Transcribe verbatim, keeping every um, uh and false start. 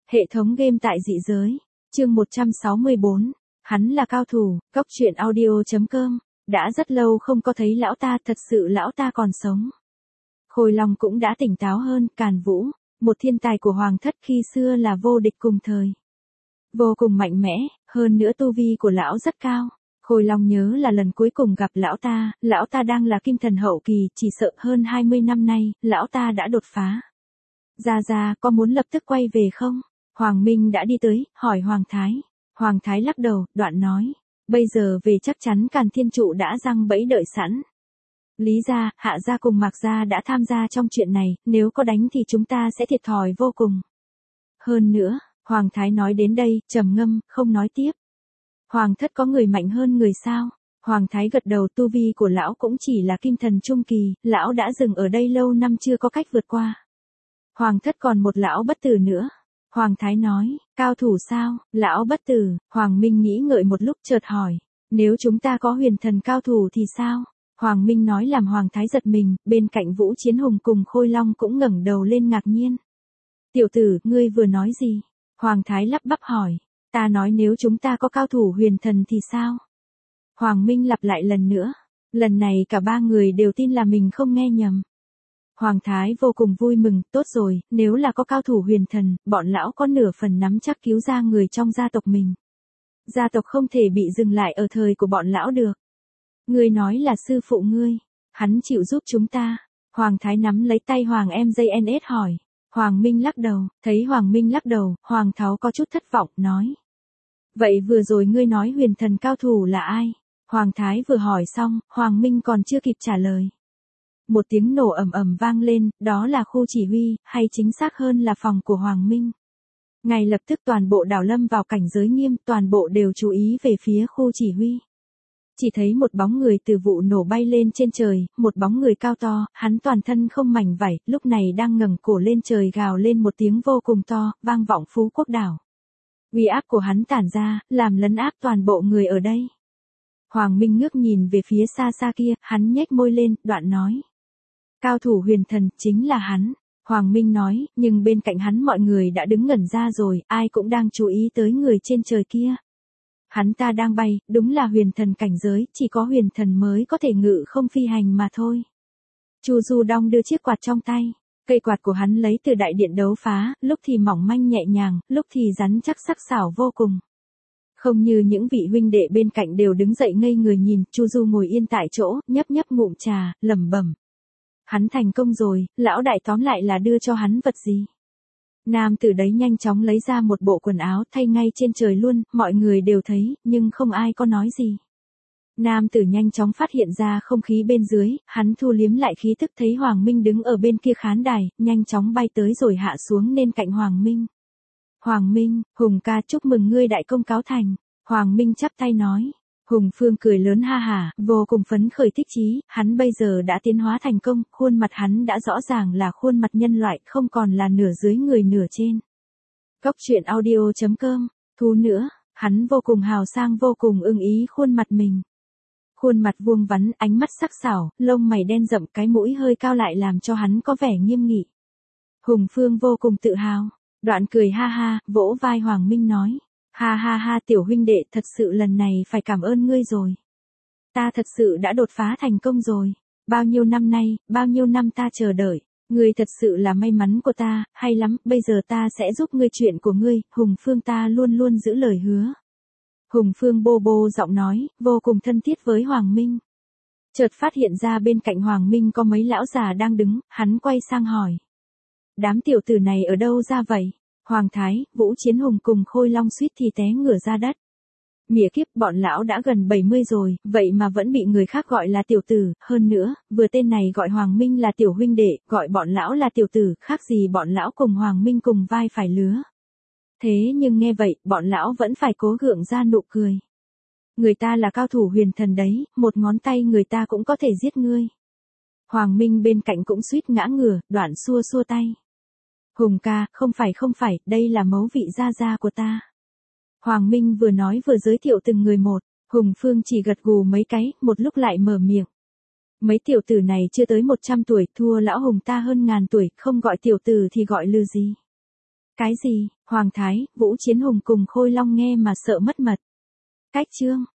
Hệ thống game tại dị giới. Chương một trăm sáu mươi bốn. Hắn là cao thủ. Cốc truyện audio.com. Đã rất lâu không có thấy lão ta, thật sự lão ta còn sống. Khôi Long cũng đã tỉnh táo hơn. Càn Vũ, một thiên tài của Hoàng thất khi xưa là vô địch cùng thời. Vô cùng mạnh mẽ, hơn nữa tu vi của lão rất cao. Khôi Long nhớ là lần cuối cùng gặp lão ta, lão ta đang là kim thần hậu kỳ, chỉ sợ hơn hai mươi năm nay, lão ta đã đột phá. Gia Gia, có muốn lập tức quay về không? Hoàng Minh đã đi tới, hỏi Hoàng Thái. Hoàng Thái lắc đầu, đoạn nói, bây giờ về chắc chắn Càn Thiên Trụ đã giăng bẫy đợi sẵn. Lý gia, Hạ gia cùng Mạc gia đã tham gia trong chuyện này, nếu có đánh thì chúng ta sẽ thiệt thòi vô cùng. Hơn nữa, Hoàng Thái nói đến đây, trầm ngâm, không nói tiếp. Hoàng thất có người mạnh hơn người sao? Hoàng Thái gật đầu, tu vi của lão cũng chỉ là kim thần trung kỳ, lão đã dừng ở đây lâu năm chưa có cách vượt qua. Hoàng thất còn một lão bất tử nữa. Hoàng Thái nói, cao thủ sao? Lão bất tử. Hoàng Minh nghĩ ngợi một lúc chợt hỏi, nếu chúng ta có huyền thần cao thủ thì sao? Hoàng Minh nói làm Hoàng Thái giật mình, bên cạnh Vũ Chiến Hùng cùng Khôi Long cũng ngẩng đầu lên ngạc nhiên. Tiểu tử, ngươi vừa nói gì? Hoàng Thái lắp bắp hỏi, ta nói nếu chúng ta có cao thủ huyền thần thì sao? Hoàng Minh lặp lại lần nữa, lần này cả ba người đều tin là mình không nghe nhầm. Hoàng Thái vô cùng vui mừng, tốt rồi, nếu là có cao thủ huyền thần, bọn lão có nửa phần nắm chắc cứu ra người trong gia tộc mình. Gia tộc không thể bị dừng lại ở thời của bọn lão được. Ngươi nói là sư phụ ngươi, hắn chịu giúp chúng ta. Hoàng Thái nắm lấy tay Hoàng em dây en ét hỏi. Hoàng Minh lắc đầu, thấy Hoàng Minh lắc đầu, Hoàng Tháo có chút thất vọng, nói. Vậy vừa rồi ngươi nói huyền thần cao thủ là ai? Hoàng Thái vừa hỏi xong, Hoàng Minh còn chưa kịp trả lời. Một tiếng nổ ầm ầm vang lên, đó là khu chỉ huy, hay chính xác hơn là phòng của Hoàng Minh. Ngay lập tức toàn bộ đảo lâm vào cảnh giới nghiêm, toàn bộ đều chú ý về phía khu chỉ huy. Chỉ thấy một bóng người từ vụ nổ bay lên trên trời, một bóng người cao to, hắn toàn thân không mảnh vảy, lúc này đang ngẩng cổ lên trời gào lên một tiếng vô cùng to, vang vọng Phú Quốc đảo. Uy áp của hắn tản ra, làm lấn áp toàn bộ người ở đây. Hoàng Minh ngước nhìn về phía xa xa kia, hắn nhếch môi lên, đoạn nói. Cao thủ huyền thần, chính là hắn. Hoàng Minh nói, nhưng bên cạnh hắn mọi người đã đứng ngẩn ra rồi, ai cũng đang chú ý tới người trên trời kia. Hắn ta đang bay, đúng là huyền thần cảnh giới, chỉ có huyền thần mới có thể ngự không phi hành mà thôi. Chu Du Đông đưa chiếc quạt trong tay, cây quạt của hắn lấy từ đại điện đấu phá, lúc thì mỏng manh nhẹ nhàng, lúc thì rắn chắc sắc sảo vô cùng. Không như những vị huynh đệ bên cạnh đều đứng dậy ngây người nhìn, Chu Du ngồi yên tại chỗ, nhấp nhấp ngụm trà, lẩm bẩm. Hắn thành công rồi, lão đại tóm lại là đưa cho hắn vật gì? Nam tử đấy nhanh chóng lấy ra một bộ quần áo thay ngay trên trời luôn, mọi người đều thấy, nhưng không ai có nói gì. Nam tử nhanh chóng phát hiện ra không khí bên dưới, hắn thu liếm lại khí tức thấy Hoàng Minh đứng ở bên kia khán đài, nhanh chóng bay tới rồi hạ xuống nên cạnh Hoàng Minh. Hoàng Minh, Hùng ca chúc mừng ngươi đại công cáo thành. Hoàng Minh chắp tay nói. Hùng Phương cười lớn ha hả, vô cùng phấn khởi thích chí, hắn bây giờ đã tiến hóa thành công, khuôn mặt hắn đã rõ ràng là khuôn mặt nhân loại, không còn là nửa dưới người nửa trên. Cốc truyện audio.com, thú nữa, hắn vô cùng hào sang vô cùng ưng ý khuôn mặt mình. Khuôn mặt vuông vắn, ánh mắt sắc sảo, lông mày đen rậm, cái mũi hơi cao lại làm cho hắn có vẻ nghiêm nghị. Hùng Phương vô cùng tự hào, đoạn cười ha ha, vỗ vai Hoàng Minh nói. Ha ha ha tiểu huynh đệ, thật sự lần này phải cảm ơn ngươi rồi. Ta thật sự đã đột phá thành công rồi. Bao nhiêu năm nay, bao nhiêu năm ta chờ đợi. Ngươi thật sự là may mắn của ta, hay lắm, bây giờ ta sẽ giúp ngươi chuyện của ngươi, Hùng Phương ta luôn luôn giữ lời hứa. Hùng Phương bô bô giọng nói, vô cùng thân thiết với Hoàng Minh. Chợt phát hiện ra bên cạnh Hoàng Minh có mấy lão già đang đứng, hắn quay sang hỏi. Đám tiểu tử này ở đâu ra vậy? Hoàng Thái, Vũ Chiến Hùng cùng Khôi Long suýt thì té ngửa ra đất. Mỉa kiếp, bọn lão đã gần bảy mươi rồi, vậy mà vẫn bị người khác gọi là tiểu tử, hơn nữa, vừa tên này gọi Hoàng Minh là tiểu huynh đệ, gọi bọn lão là tiểu tử, khác gì bọn lão cùng Hoàng Minh cùng vai phải lứa. Thế nhưng nghe vậy, bọn lão vẫn phải cố gượng ra nụ cười. Người ta là cao thủ huyền thần đấy, một ngón tay người ta cũng có thể giết ngươi. Hoàng Minh bên cạnh cũng suýt ngã ngửa, đoạn xua xua tay. Hùng ca, không phải không phải, đây là mấu vị gia gia của ta. Hoàng Minh vừa nói vừa giới thiệu từng người một, Hùng Phương chỉ gật gù mấy cái, một lúc lại mở miệng. Mấy tiểu tử này chưa tới một trăm tuổi, thua lão Hùng ta hơn ngàn tuổi, không gọi tiểu tử thì gọi lư gì. Cái gì? Hoàng Thái, Vũ Chiến Hùng cùng Khôi Long nghe mà sợ mất mật. Cách chương.